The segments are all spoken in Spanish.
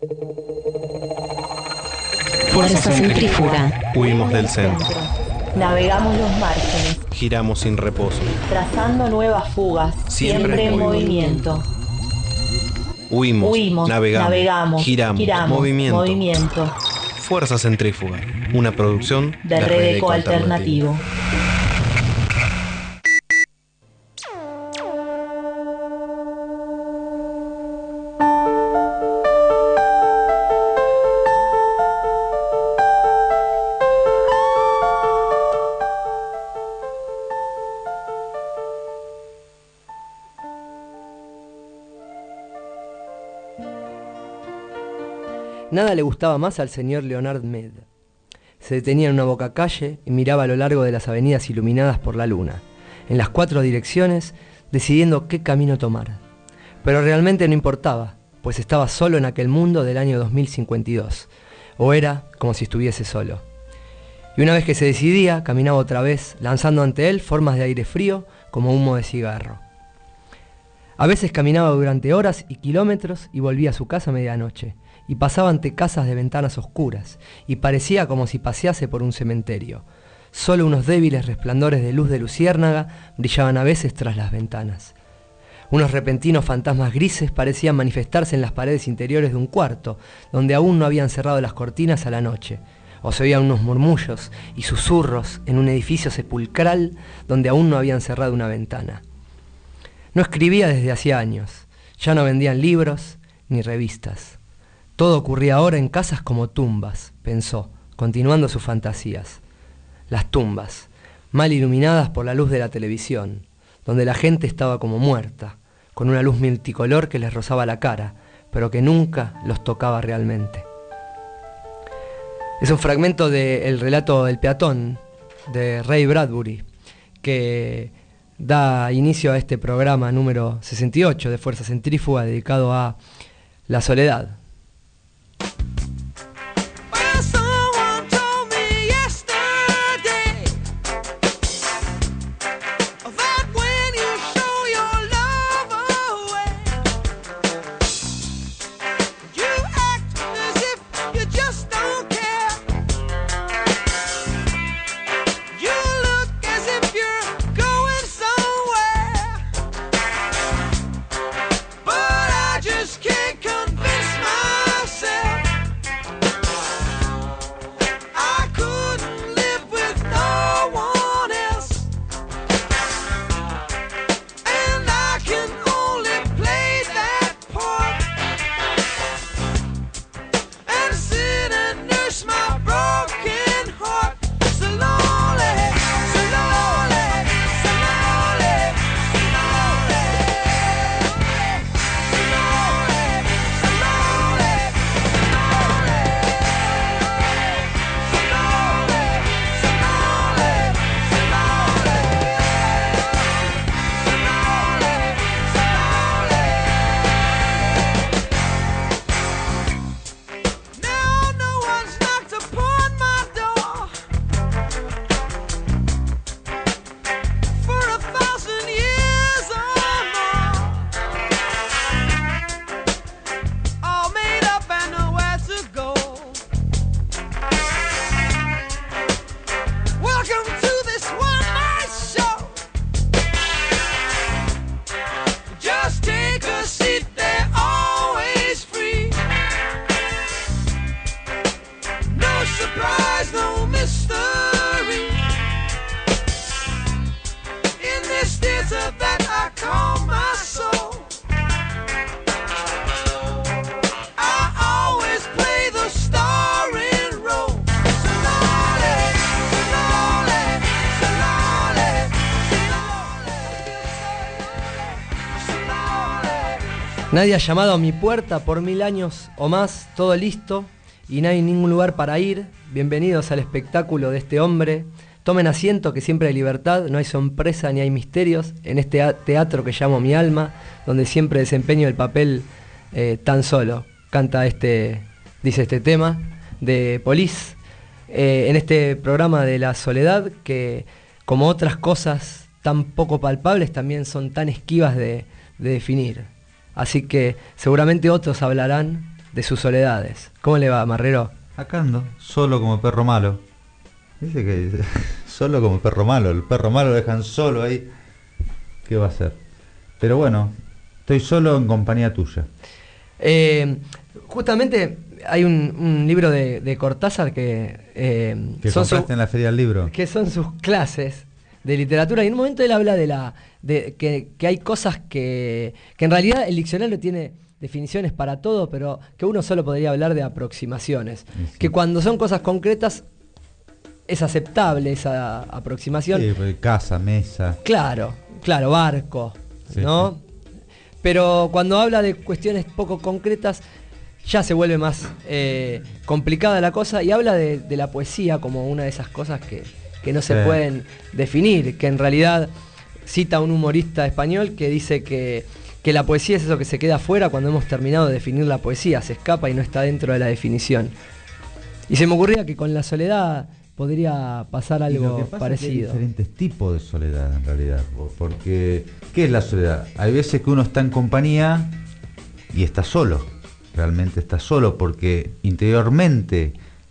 Fuerza centrífuga. Huimos del centro. Navegamos los márgenes. Giramos sin reposo. Trazando nuevas fugas. Siempre en movimiento. Huimos, navegamos, giramos, movimiento. Fuerza centrífuga. Una producción de Red Eco Alternativo. Nada le gustaba más al señor Leonard Mead. Se detenía en una bocacalle y miraba a lo largo de las avenidas iluminadas por la luna, en las 4 direcciones, decidiendo qué camino tomar. Pero realmente no importaba, pues estaba solo en aquel mundo del año 2052, o era como si estuviese solo. Y una vez que se decidía, caminaba otra vez, lanzando ante él formas de aire frío como humo de cigarro. A veces caminaba durante horas y kilómetros y volvía a su casa a medianoche, y pasaba ante casas de ventanas oscuras, y parecía como si pasease por un cementerio. Solo unos débiles resplandores de luz de luciérnaga brillaban a veces tras las ventanas. Unos repentinos fantasmas grises parecían manifestarse en las paredes interiores de un cuarto, donde aún no habían cerrado las cortinas a la noche, o se oían unos murmullos y susurros en un edificio sepulcral donde aún no habían cerrado una ventana. No escribía desde hacía años, ya no vendían libros ni revistas. Todo ocurría ahora en casas como tumbas, pensó, continuando sus fantasías. Las tumbas, mal iluminadas por la luz de la televisión, donde la gente estaba como muerta, con una luz multicolor que les rozaba la cara, pero que nunca los tocaba realmente. Es un fragmento del relato El peatón, de Ray Bradbury, que da inicio a este programa número 68 de Fuerza Centrífuga dedicado a la soledad. Nadie ha llamado a mi puerta por 1000 años o más, todo listo, y no hay ningún lugar para ir. Bienvenidos al espectáculo de este hombre. Tomen asiento, que siempre hay libertad, no hay sorpresa ni hay misterios en este teatro que llamo mi alma, donde siempre desempeño el papel tan solo. Canta dice este tema de Police, en este programa de la soledad, que como otras cosas tan poco palpables, también son tan esquivas de definir. Así que seguramente otros hablarán de sus soledades. ¿Cómo le va, Marrero? Acá ando, solo como perro malo. Dice que solo como perro malo. El perro malo lo dejan solo ahí. ¿Qué va a hacer? Pero bueno, estoy solo en compañía tuya. Justamente hay un libro de Cortázar que compraste en la Feria del Libro. Que son sus clases de literatura, y en un momento él habla de que hay cosas que en realidad el diccionario tiene definiciones para todo, pero que uno solo podría hablar de aproximaciones. Sí. Que cuando son cosas concretas es aceptable esa aproximación. Sí, casa, mesa. Claro, barco, sí, ¿no? Sí. Pero cuando habla de cuestiones poco concretas ya se vuelve más complicada la cosa, y habla de la poesía como una de esas cosas que no se pueden definir, que en realidad cita a un humorista español que dice que la poesía es eso que se queda afuera cuando hemos terminado de definir la poesía, se escapa y no está dentro de la definición. Y se me ocurría que con la soledad podría pasar algo parecido. Hay diferentes tipos de soledad en realidad, porque ¿qué es la soledad? Hay veces que uno está en compañía y está solo, realmente está solo, porque interiormente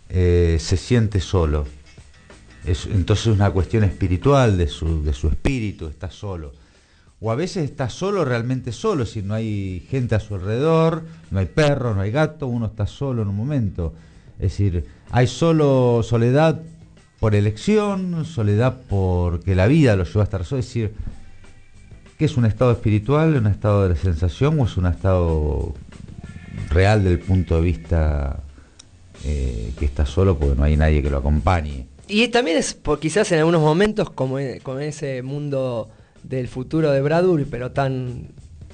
se siente solo. Entonces es una cuestión espiritual de su espíritu, está solo. O a veces está solo, realmente solo, si no hay gente a su alrededor, no hay perro, no hay gato, uno está solo en un momento. Es decir, hay solo soledad por elección, soledad porque la vida lo lleva a estar solo. Es decir, ¿qué es un estado espiritual, un estado de sensación o es un estado real del punto de vista que está solo porque no hay nadie que lo acompañe? Y también es quizás en algunos momentos como ese mundo del futuro de Bradbury, pero tan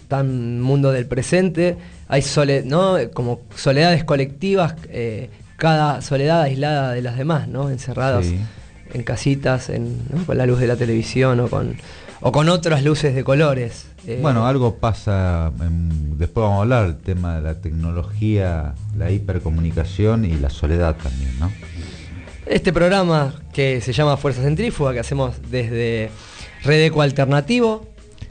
mundo del presente, hay ¿no? Como soledades colectivas, cada soledad aislada de las demás, ¿no? Encerradas en casitas, ¿no? Con la luz de la televisión o con otras luces de colores. Bueno, algo pasa, después vamos a hablar del tema de la tecnología, la hipercomunicación y la soledad también, ¿no? Este programa que se llama Fuerza Centrífuga, que hacemos desde Redeco Alternativo,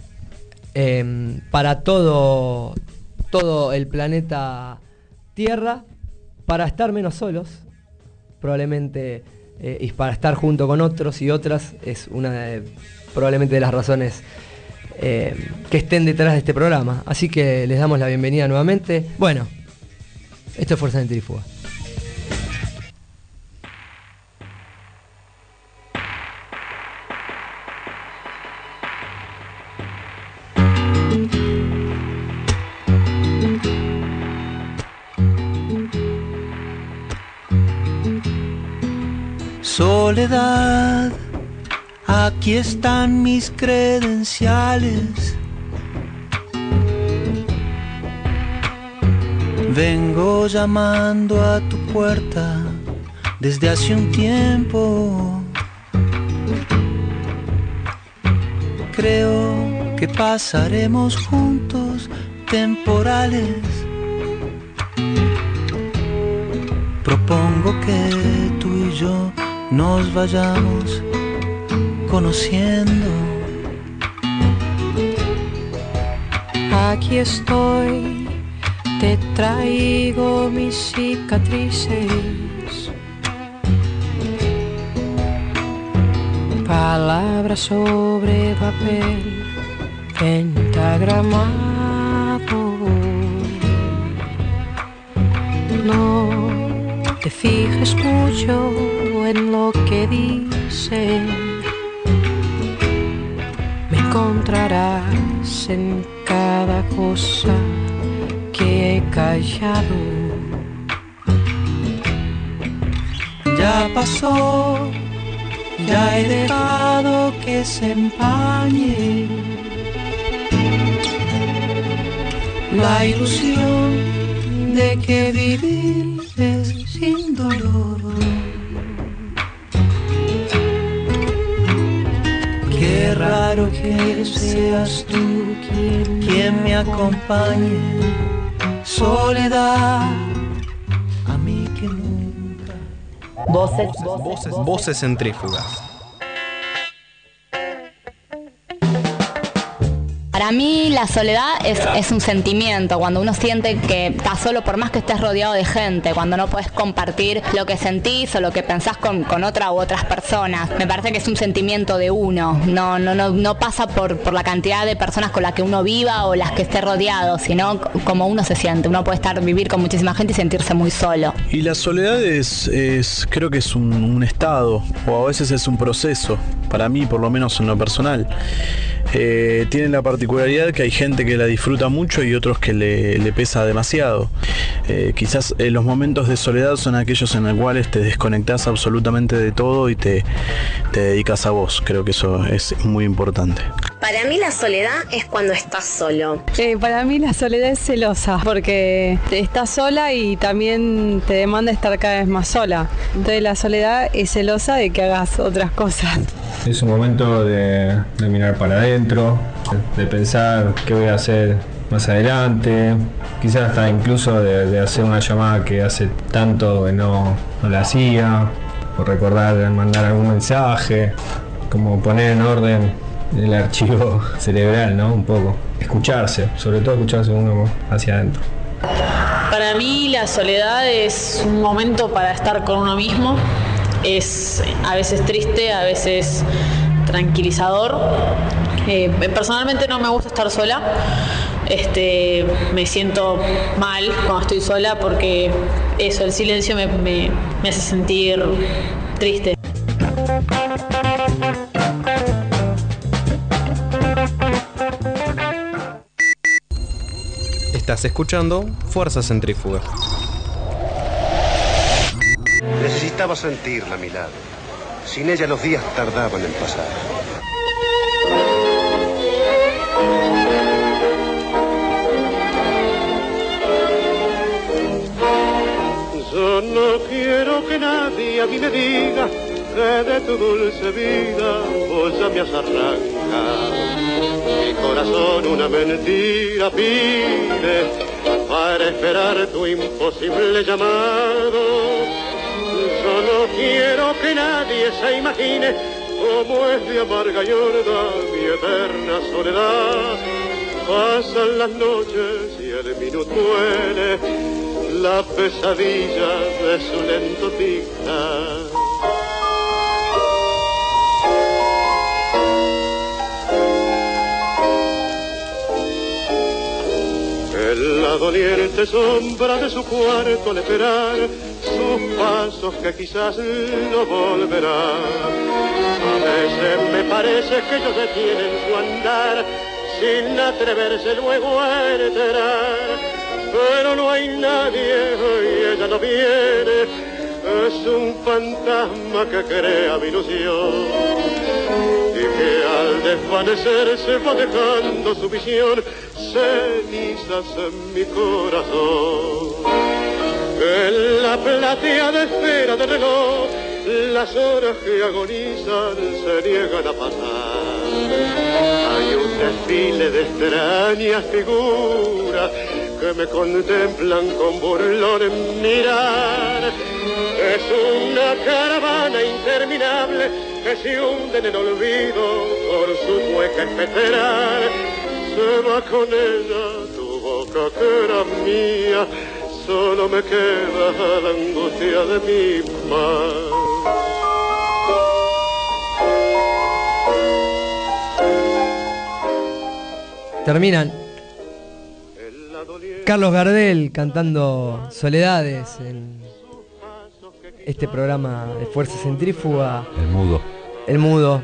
para todo el planeta Tierra, para estar menos solos, probablemente, y para estar junto con otros y otras, es probablemente de las razones que estén detrás de este programa. Así que les damos la bienvenida nuevamente. Bueno, esto es Fuerza Centrífuga. Soledad, aquí están mis credenciales. Vengo llamando a tu puerta desde hace un tiempo. Creo que pasaremos juntos temporales. Propongo que tú y yo nos vayamos conociendo. Aquí estoy, te traigo mis cicatrices, palabras sobre papel pentagramado. No te fijes mucho en lo que dicen, me encontrarás en cada cosa que he callado. Ya pasó, ya he dejado que se empañe la ilusión de que vivir es sin dolor. Qué raro que seas tú quien me acompañe. Soledad, a mí que nunca. Voces centrífugas. Para mí la soledad es un sentimiento, cuando uno siente que estás solo por más que estés rodeado de gente, cuando no puedes compartir lo que sentís o lo que pensás con otra u otras personas. Me parece que es un sentimiento de uno, no pasa por la cantidad de personas con las que uno viva o las que esté rodeado, sino como uno se siente. Uno puede vivir con muchísima gente y sentirse muy solo. Y la soledad creo que es un estado, o a veces es un proceso, para mí por lo menos en lo personal. Tiene la particularidad que hay gente que la disfruta mucho y otros que le pesa demasiado. Quizás los momentos de soledad son aquellos en los cuales te desconectás absolutamente de todo y te dedicas a vos. Creo que eso es muy importante. Para mí la soledad es cuando estás solo. Para mí la soledad es celosa, porque estás sola y también te demanda estar cada vez más sola. Entonces la soledad es celosa de que hagas otras cosas. Es un momento de mirar para adentro, de pensar qué voy a hacer más adelante, quizás hasta incluso de hacer una llamada que hace tanto que no la hacía, o recordar mandar algún mensaje, como poner en orden el archivo cerebral, ¿no? Un poco. Escucharse, sobre todo escucharse uno hacia adentro. Para mí la soledad es un momento para estar con uno mismo. Es a veces triste, a veces tranquilizador. Personalmente no me gusta estar sola. Me siento mal cuando estoy sola porque el silencio me hace sentir triste. Estás escuchando Fuerza Centrífuga. Necesitaba sentirla a mi lado. Sin ella los días tardaban en pasar. Yo no quiero que nadie a mí me diga que de tu dulce vida vos ya me has arrancado. Mi corazón una mentira pide para esperar tu imposible llamado. Yo no quiero que nadie se imagine cómo es de amarga y horda mi eterna soledad. Pasan las noches y el minuto muere la pesadilla de su lento tic-tac. En la doliente sombra de su cuarto al esperar sus pasos que quizás no volverán. A veces me parece que ellos detienen su andar sin atreverse luego a entrar. Pero no hay nadie y ella no viene, es un fantasma que crea mi ilusión y que al desvanecerse va dejando su visión cenizas en mi corazón. En la plateada esfera del reloj las horas que agonizan se niegan a pasar. Hay un desfile de extrañas figuras que me contemplan con burlón mirar. Es una caravana interminable que se hunde en el olvido por su hueca espectral. Se va con ella tu boca que era mía, solo me queda la angustia de mi mar. Terminan Carlos Gardel cantando Soledades en este programa de Fuerza Centrífuga. El Mudo.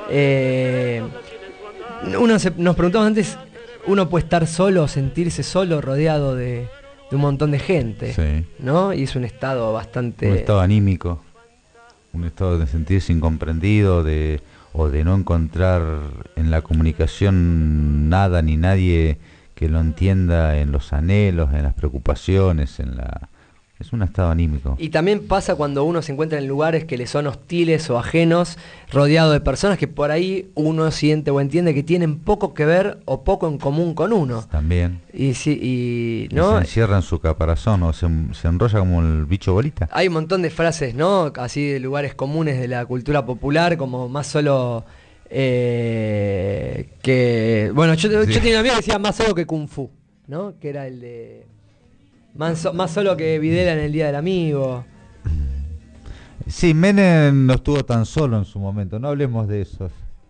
Nos preguntamos antes, uno puede estar solo, sentirse solo, rodeado de un montón de gente, sí, ¿no? Y es un estado bastante... Un estado anímico, un estado de sentirse incomprendido, o de no encontrar en la comunicación nada ni nadie que lo entienda en los anhelos, en las preocupaciones, es un estado anímico. Y también pasa cuando uno se encuentra en lugares que le son hostiles o ajenos, rodeado de personas que por ahí uno siente o entiende que tienen poco que ver o poco en común con uno. También. Y ¿no? Se encierra en su caparazón o se enrolla como el bicho bolita. Hay un montón de frases, ¿no? Así de lugares comunes de la cultura popular, como más solo Que bueno, yo tenía una amiga que decía más solo que Kung Fu, ¿no? Que era el de más solo que Videla en el Día del Amigo. Sí, Menem no estuvo tan solo en su momento, no hablemos de eso.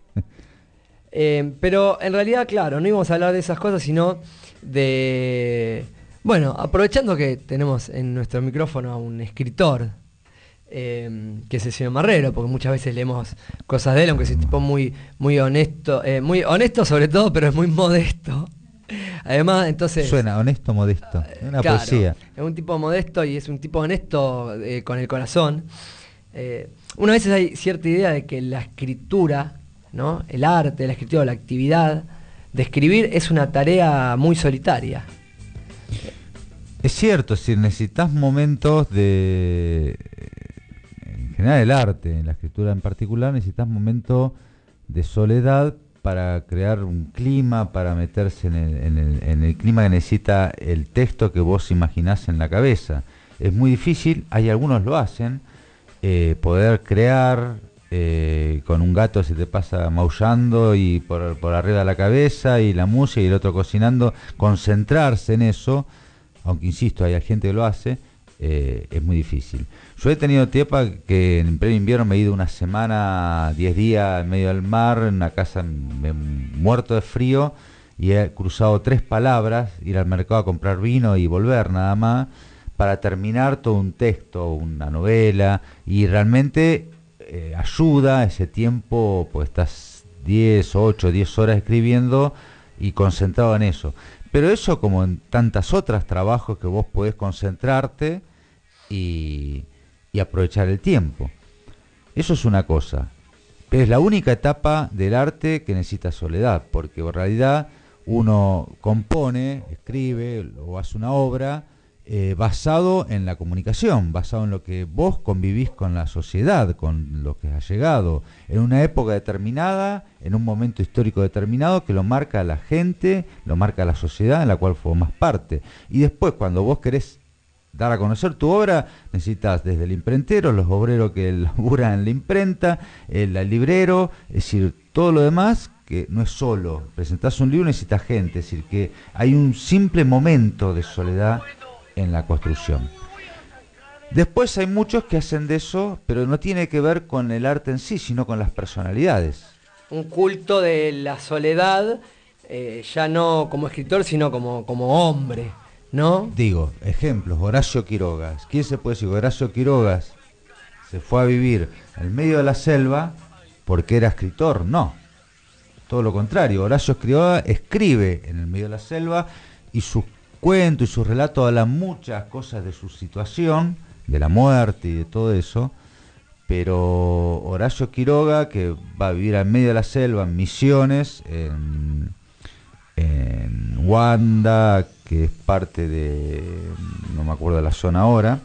Pero en realidad, claro, no íbamos a hablar de esas cosas, sino de... Bueno, aprovechando que tenemos en nuestro micrófono a un escritor, que es el señor Marrero, porque muchas veces leemos cosas de él, aunque es un tipo muy honesto, muy honesto sobre todo, pero es muy modesto. Además, entonces... Suena honesto, modesto, una claro, poesía. Es un tipo modesto y es un tipo honesto con el corazón. Una vez hay cierta idea de que la escritura, ¿no? El arte, la escritura, la actividad de escribir es una tarea muy solitaria. Es cierto, si necesitas momentos de... En general el arte, en la escritura en particular, necesitas momentos de soledad para crear un clima, para meterse en el clima que necesita el texto que vos imaginás en la cabeza. Es muy difícil, hay algunos lo hacen, poder crear con un gato se te pasa maullando y por arriba de la cabeza y la música y el otro cocinando, concentrarse en eso, aunque insisto, hay gente que lo hace, es muy difícil. Yo he tenido tiempo que en pleno invierno me he ido una semana, 10 días en medio del mar, en una casa muerto de frío, y he cruzado 3 palabras, ir al mercado a comprar vino y volver nada más, para terminar todo un texto, una novela, y realmente ayuda ese tiempo, pues estás 8, 10 horas escribiendo y concentrado en eso. Pero eso, como en tantas otras trabajos que vos podés concentrarte y aprovechar el tiempo. Eso es una cosa. Pero es la única etapa del arte que necesita soledad, porque en realidad uno compone, escribe o hace una obra basado en la comunicación, basado en lo que vos convivís con la sociedad, con lo que has llegado, en una época determinada, en un momento histórico determinado que lo marca la gente, lo marca la sociedad en la cual formás parte. Y después, cuando vos querés dar a conocer tu obra, necesitas desde el imprentero, los obreros que laburan en la imprenta, el librero, es decir, todo lo demás, que no es solo. Presentás un libro, necesitas gente, es decir, que hay un simple momento de soledad en la construcción. Después hay muchos que hacen de eso, pero no tiene que ver con el arte en sí, sino con las personalidades. Un culto de la soledad, ya no como escritor, sino como hombre, ¿no? Digo, ejemplos, Horacio Quiroga. ¿Quién se puede decir? Horacio Quiroga se fue a vivir en medio de la selva porque era escritor. No, todo lo contrario. Horacio Quiroga escribe en el medio de la selva y sus cuentos y sus relatos hablan muchas cosas de su situación, de la muerte y de todo eso, pero Horacio Quiroga, que va a vivir en medio de la selva, en Misiones, en Wanda, que es parte de, no me acuerdo de la zona ahora,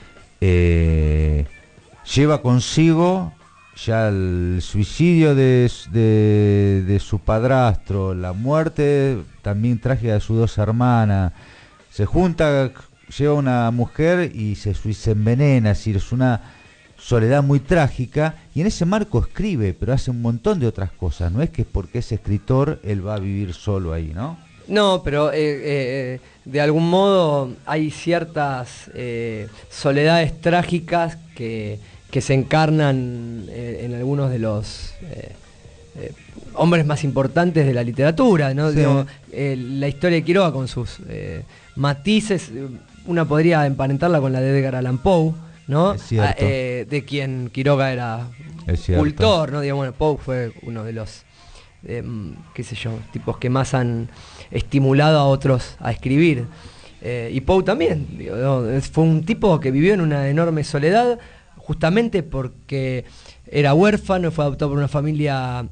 lleva consigo ya el suicidio de su padrastro, la muerte también trágica de sus 2 hermanas, se junta, lleva una mujer y se envenena, es decir, es una soledad muy trágica, y en ese marco escribe, pero hace un montón de otras cosas, no es que porque es escritor él va a vivir solo ahí, ¿no? No, pero de algún modo hay ciertas soledades trágicas que se encarnan en algunos de los hombres más importantes de la literatura, ¿no? Sí. Digo, la historia de Quiroga con sus matices, una podría emparentarla con la de Edgar Allan Poe, ¿no? De quien Quiroga era cultor, ¿no? Digamos, bueno, Poe fue uno de los qué sé yo, tipos que más han estimulado a otros a escribir. Y Poe también, digo, ¿no? Fue un tipo que vivió en una enorme soledad, justamente porque era huérfano, fue adoptado por una familia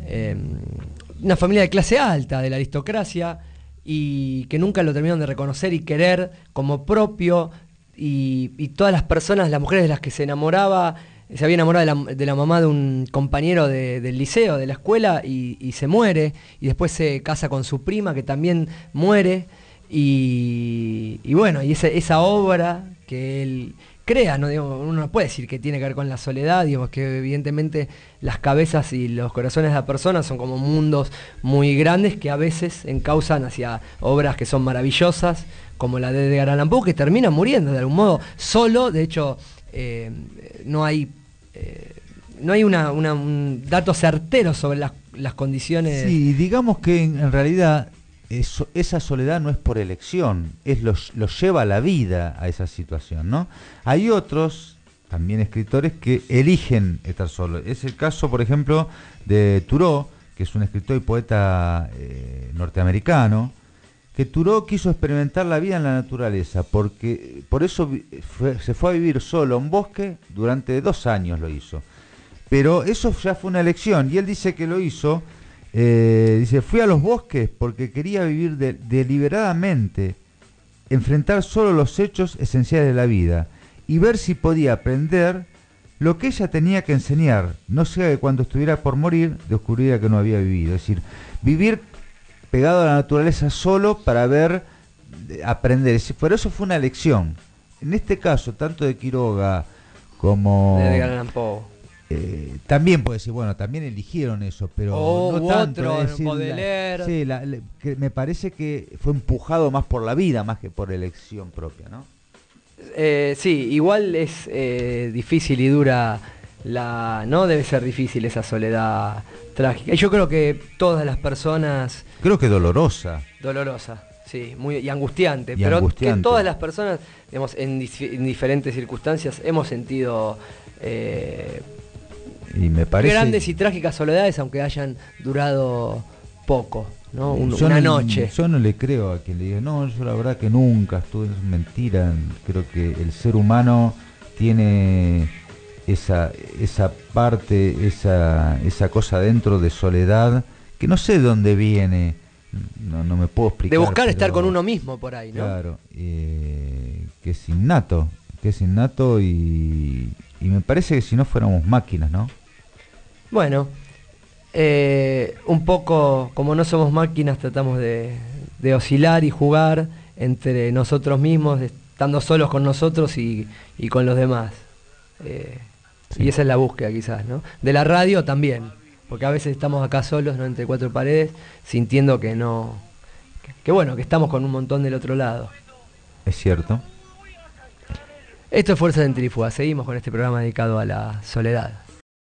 de clase alta, de la aristocracia, y que nunca lo terminaron de reconocer y querer como propio, y todas las personas, las mujeres de las que se enamoraba, se había enamorado de la mamá de un compañero del liceo, de la escuela, y se muere, y después se casa con su prima, que también muere, y bueno, y esa obra que crea, ¿no? Digamos, uno no puede decir que tiene que ver con la soledad, digamos que evidentemente las cabezas y los corazones de las personas son como mundos muy grandes que a veces encausan hacia obras que son maravillosas, como la de Edgar Allan Poe, que termina muriendo de algún modo solo. De hecho, no hay un dato certero sobre las condiciones. Sí, digamos que en realidad esa soledad no es por elección, lo lleva la vida a esa situación, ¿no? Hay otros, también escritores, que eligen estar solos. Es el caso, por ejemplo, de Thoreau, que es un escritor y poeta norteamericano, que Thoreau quiso experimentar la vida en la naturaleza, porque por eso se fue a vivir solo a un bosque, durante 2 años lo hizo. Pero eso ya fue una elección, y él dice que lo hizo. Dice, fui a los bosques porque quería vivir deliberadamente, enfrentar solo los hechos esenciales de la vida y ver si podía aprender lo que ella tenía que enseñar, no sea que cuando estuviera por morir descubriera que no había vivido. Es decir, vivir pegado a la naturaleza solo para ver, aprender. Por eso fue una elección. En este caso, tanto de Quiroga como de Edgar Allan Poe. También puede decir, bueno, también eligieron eso, pero no tanto. Que me parece que fue empujado más por la vida, más que por elección propia, ¿no? Sí, igual es difícil y dura no debe ser difícil esa soledad trágica. Y yo creo que todas las personas... Creo que dolorosa. Dolorosa, sí, y angustiante. Pero que todas las personas, digamos, en diferentes circunstancias hemos sentido... y me parece grandes y trágicas soledades, aunque hayan durado poco, ¿no? Una noche. Yo no le creo a quien le diga, no, yo la verdad que nunca estuve, es mentira. Creo que el ser humano tiene esa parte, esa cosa dentro de soledad, que no sé de dónde viene, no me puedo explicar. De buscar estar con uno mismo por ahí, ¿no? Claro, que es innato, y me parece que si no fuéramos máquinas, ¿no? Bueno, un poco como no somos máquinas, tratamos de oscilar y jugar entre nosotros mismos, estando solos con nosotros y con los demás. Sí. Y esa es la búsqueda quizás, ¿no? De la radio también, porque a veces estamos acá solos, ¿no? Entre 4 paredes, sintiendo que bueno, que estamos con un montón del otro lado. Es cierto. Esto es Fuerza Centrífuga, seguimos con este programa dedicado a la soledad.